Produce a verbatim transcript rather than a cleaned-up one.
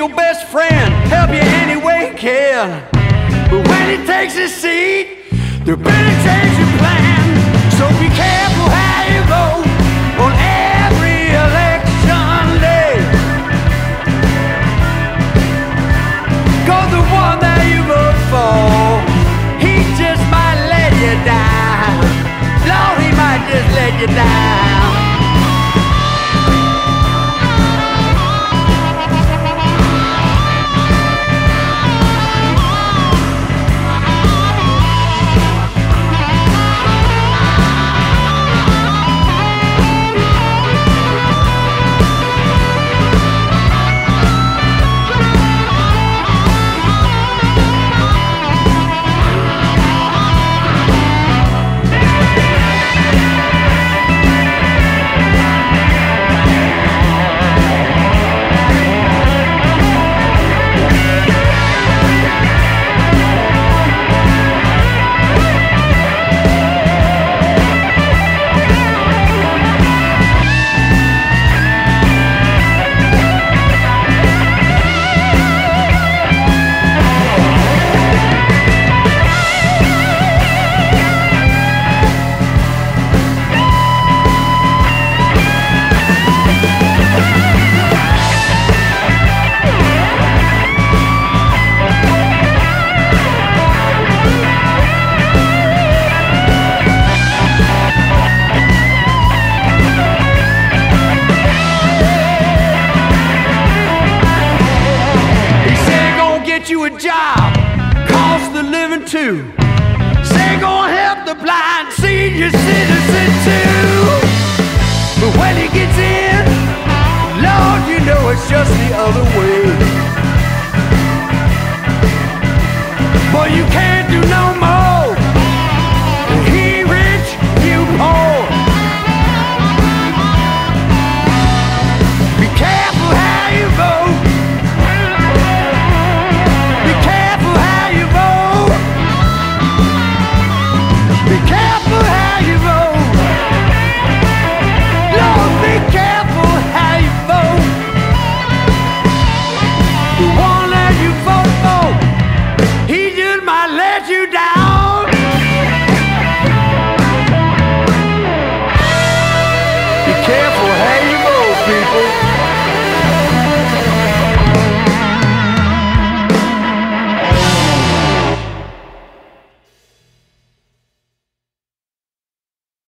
your best friend, help you any way he can. But when he takes his seat, they're gonna change your plan. So be careful how you vote on every election day. 'Cause the one that you vote for, he just might let you down. Lord, he might just let you down. You a job, cost the living too. Say gonna help the blind senior citizen too. But when he gets in, Lord, you know it's just the other way. But you can't do no more. He rich, you poor. Be careful how you vote. Careful how you vote, people.